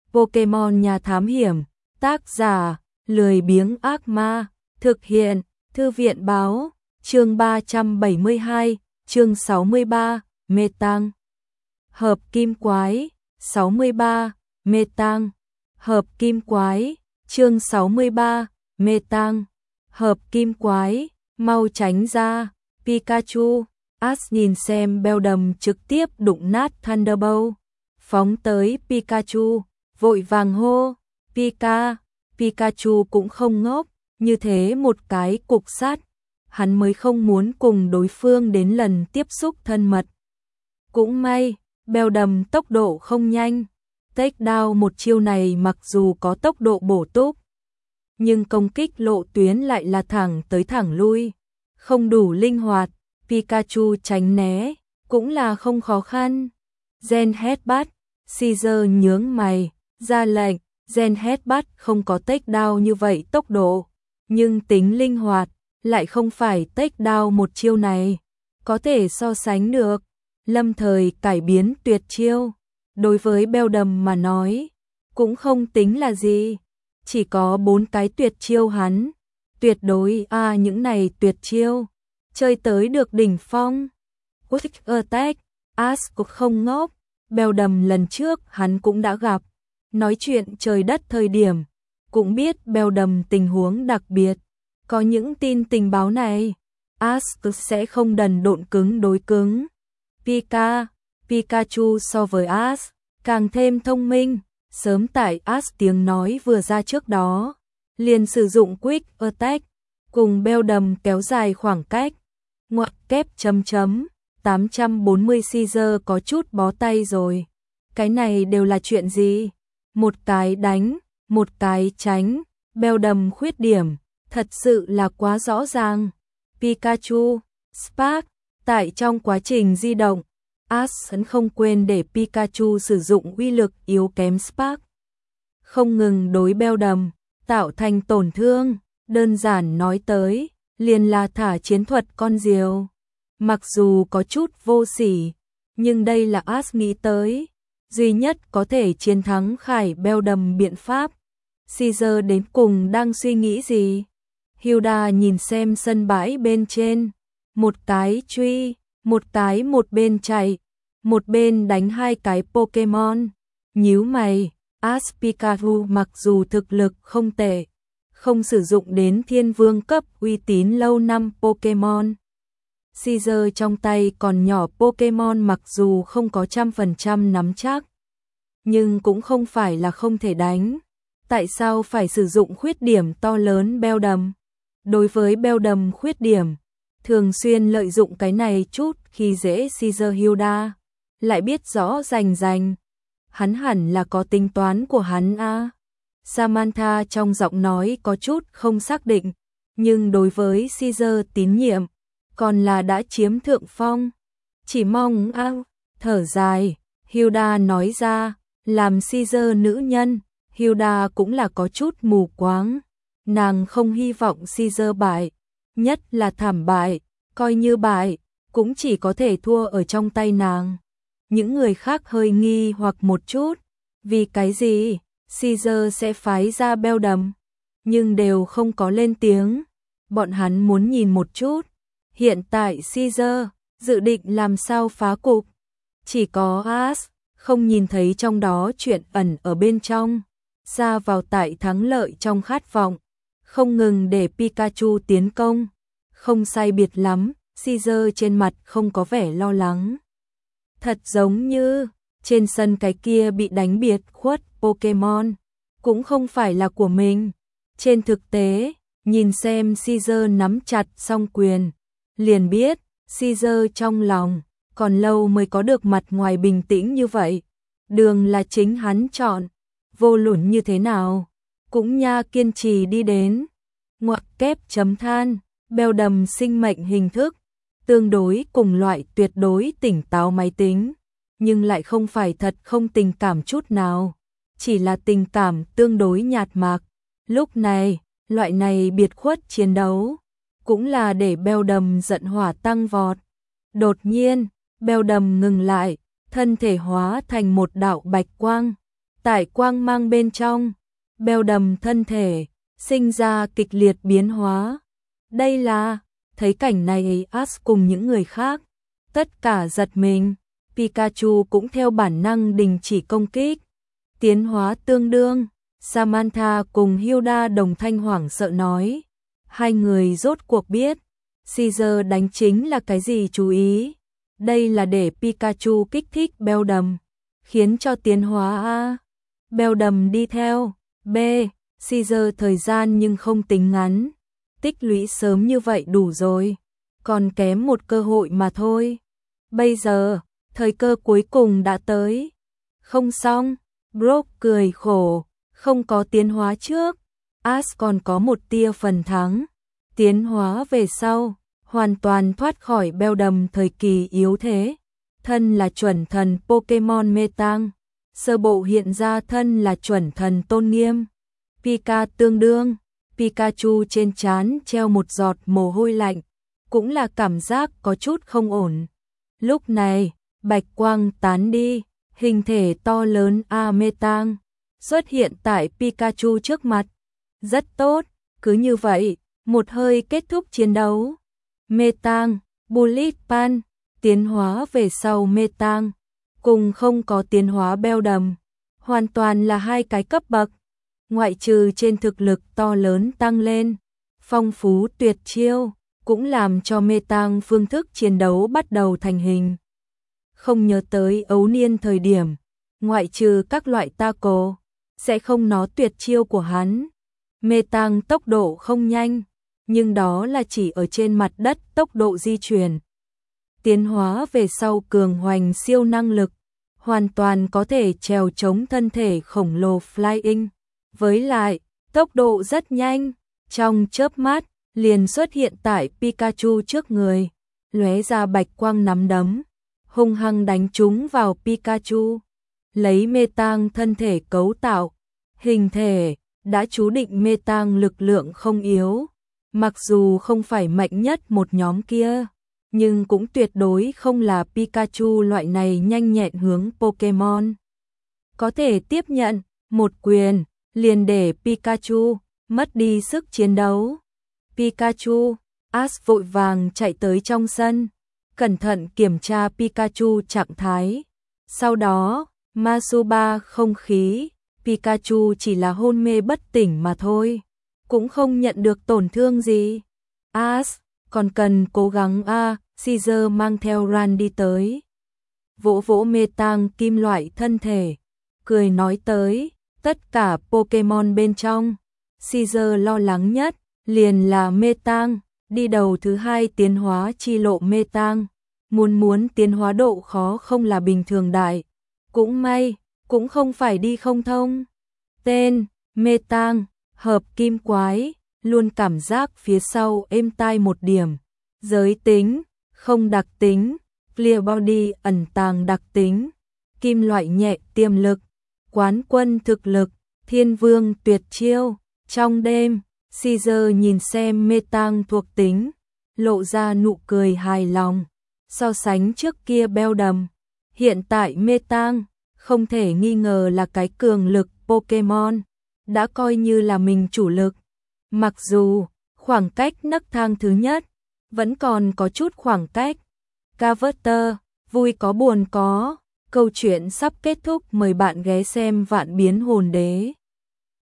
Pokemon nhà thám hiểm, tác giả, lười biếng ác ma, thực hiện, thư viện báo, chương 372, chương 63, mê tang. Hợp kim quái, 63, mê tang. Hợp kim quái, chương 63, mê tang. Hợp kim quái, mau tránh ra, Pikachu. Ash nhìn xem Beldum trực tiếp đụng nát Thunderbolt, phóng tới Pikachu, vội vàng hô, Pikachu cũng không ngốc, như thế một cái cục sắt, hắn mới không muốn cùng đối phương đến lần tiếp xúc thân mật. Cũng may, Beldum tốc độ không nhanh, takedown một chiêu này mặc dù có tốc độ bổ túc, nhưng công kích lộ tuyến lại là thẳng tới thẳng lui, không đủ linh hoạt. Pikachu tránh né, cũng là không khó khăn. Gen Headbutt, Caesar nhướng mày, ra lệnh, Gen Headbutt không có takedown như vậy tốc độ, nhưng tính linh hoạt, lại không phải takedown một chiêu này, có thể so sánh được. Lâm thời cải biến tuyệt chiêu, đối với Beldum mà nói, cũng không tính là gì, chỉ có 4 cái tuyệt chiêu hắn, tuyệt đối những này tuyệt chiêu. Chơi tới được đỉnh phong. Quick Attack, Ash cũng không ngốc, Beldum lần trước hắn cũng đã gặp, nói chuyện trời đất thời điểm, cũng biết Beldum tình huống đặc biệt, có những tin tình báo này, Ash sẽ không đần độn cứng đối cứng. Pikachu so với Ash, càng thêm thông minh, sớm tại Ash tiếng nói vừa ra trước đó, liền sử dụng Quick Attack, cùng Beldum kéo dài khoảng cách. Ngoặc kép chấm chấm, 840 Caesar có chút bó tay rồi. Cái này đều là chuyện gì? Một cái đánh, một cái tránh, Beldum khuyết điểm, thật sự là quá rõ ràng. Pikachu, Spark, tại trong quá trình di động, Ash không quên để Pikachu sử dụng uy lực yếu kém Spark. Không ngừng đối Beldum, tạo thành tổn thương, đơn giản nói tới. Liền là thả chiến thuật con diều. Mặc dù có chút vô sỉ, nhưng đây là Ash nghĩ tới, duy nhất có thể chiến thắng Khải Beldum biện pháp. Caesar đến cùng đang suy nghĩ gì? Hilda nhìn xem sân bãi bên trên, một cái truy, một cái một bên chạy, một bên đánh 2 cái Pokemon. Nhíu mày, Ash Pikachu mặc dù thực lực không tệ, không sử dụng đến thiên vương cấp uy tín lâu năm Pokemon. Caesar trong tay còn nhỏ Pokemon mặc dù không có 100% nắm chắc, nhưng cũng không phải là không thể đánh. Tại sao phải sử dụng khuyết điểm to lớn Beldum? Đối với Beldum khuyết điểm, thường xuyên lợi dụng cái này chút khi dễ Caesar Hilda, lại biết rõ rành. Hắn hẳn là có tính toán của hắn a. Samantha trong giọng nói có chút không xác định, nhưng đối với Caesar tín nhiệm, còn là đã chiếm thượng phong. Chỉ mong thở dài, Hilda nói ra, làm Caesar nữ nhân, Hilda cũng là có chút mù quáng. Nàng không hy vọng Caesar bại, nhất là thảm bại, coi như bại, cũng chỉ có thể thua ở trong tay nàng. Những người khác hơi nghi hoặc một chút, vì cái gì? Caesar sẽ phái ra Beldum, nhưng đều không có lên tiếng. Bọn hắn muốn nhìn một chút, hiện tại Caesar dự định làm sao phá cục. Chỉ có Ash không nhìn thấy trong đó chuyện ẩn ở bên trong, ra vào tại thắng lợi trong khát vọng, không ngừng để Pikachu tiến công. Không sai biệt lắm, Caesar trên mặt không có vẻ lo lắng. Thật giống như trên sân cái kia bị đánh biệt khuất Pokemon, cũng không phải là của mình. Trên thực tế, nhìn xem Caesar nắm chặt song quyền, liền biết Caesar trong lòng còn lâu mới có được mặt ngoài bình tĩnh như vậy. Đường là chính hắn chọn, vô luận như thế nào, cũng nha kiên trì đi đến. Ngoặc kép chấm than, Beldum sinh mệnh hình thức, tương đối cùng loại tuyệt đối tỉnh táo máy tính, nhưng lại không phải thật không tình cảm chút nào, chỉ là tình cảm tương đối nhạt mạc. Lúc này, loại này biệt khuất chiến đấu, cũng là để Beldum giận hỏa tăng vọt. Đột nhiên, Beldum ngừng lại, thân thể hóa thành một đạo bạch quang, tại quang mang bên trong, beo đầm thân thể, sinh ra kịch liệt biến hóa. Đây là, thấy cảnh này Ash cùng những người khác, tất cả giật mình, Pikachu cũng theo bản năng đình chỉ công kích. Tiến hóa tương đương, Samantha cùng Hilda đồng thanh hoảng sợ nói. Hai người rốt cuộc biết, Caesar đánh chính là cái gì chú ý. Đây là để Pikachu kích thích beo đầm, khiến cho tiến hóa A. Beo đầm đi theo, B. Caesar thời gian nhưng không tính ngắn. Tích lũy sớm như vậy đủ rồi, còn kém một cơ hội mà thôi. Bây giờ, thời cơ cuối cùng đã tới. Không xong, Brock cười khổ, không có tiến hóa trước, Ash còn có một tia phần thắng. Tiến hóa về sau, hoàn toàn thoát khỏi beo đầm thời kỳ yếu thế. Thân là chuẩn thần Pokemon Metang, sơ bộ hiện ra thân là chuẩn thần tôn nghiêm. Pika tương đương, Pikachu trên trán treo một giọt mồ hôi lạnh, cũng là cảm giác có chút không ổn. Lúc này, bạch quang tán đi, hình thể to lớn Metang xuất hiện tại Pikachu trước mặt. Rất tốt, cứ như vậy, một hơi kết thúc chiến đấu. Metang, Bullet Pan, tiến hóa về sau Metang, cùng không có tiến hóa beo đầm, hoàn toàn là hai cái cấp bậc. Ngoại trừ trên thực lực to lớn tăng lên, phong phú tuyệt chiêu, cũng làm cho Metang phương thức chiến đấu bắt đầu thành hình. Không nhớ tới ấu niên thời điểm, ngoại trừ các loại taco, sẽ không nó tuyệt chiêu của hắn. Metang tốc độ không nhanh, nhưng đó là chỉ ở trên mặt đất tốc độ di chuyển. Tiến hóa về sau cường hoành siêu năng lực, hoàn toàn có thể trèo chống thân thể khổng lồ Flying. Với lại, tốc độ rất nhanh, trong chớp mắt, liền xuất hiện tại Pikachu trước người, lóe ra bạch quang nắm đấm, hung hăng đánh trúng vào Pikachu. Lấy Metang thân thể cấu tạo, hình thể, đã chú định Metang lực lượng không yếu. Mặc dù không phải mạnh nhất một nhóm kia, nhưng cũng tuyệt đối không là Pikachu loại này nhanh nhẹn hướng Pokemon. Có thể tiếp nhận, một quyền, liền để Pikachu mất đi sức chiến đấu. Pikachu, Ash vội vàng chạy tới trong sân, cẩn thận kiểm tra Pikachu trạng thái. Sau đó, Masuba không khí, Pikachu chỉ là hôn mê bất tỉnh mà thôi, cũng không nhận được tổn thương gì. Ash, còn cần cố gắng Caesar mang theo Ran đi tới. Vỗ vỗ Metang kim loại thân thể, cười nói tới, tất cả Pokemon bên trong, Caesar lo lắng nhất, liền là Metang, đi đầu thứ hai tiến hóa chi lộ Metang. Muốn tiến hóa độ khó không là bình thường đại. Cũng may, cũng không phải đi không thông. Tên, Metang, hợp kim quái, luôn cảm giác phía sau êm tai một điểm. Giới tính, không đặc tính, clear body ẩn tàng đặc tính. Kim loại nhẹ tiềm lực, quán quân thực lực, thiên vương tuyệt chiêu. Trong đêm, Caesar nhìn xem Metang thuộc tính, lộ ra nụ cười hài lòng. So sánh trước kia beo đầm, hiện tại Metang không thể nghi ngờ là cái cường lực Pokemon, đã coi như là mình chủ lực. Mặc dù khoảng cách nấc thang thứ nhất vẫn còn có chút khoảng cách. Carver, vui có buồn có, câu chuyện sắp kết thúc, mời bạn ghé xem Vạn Biến Hồn Đế.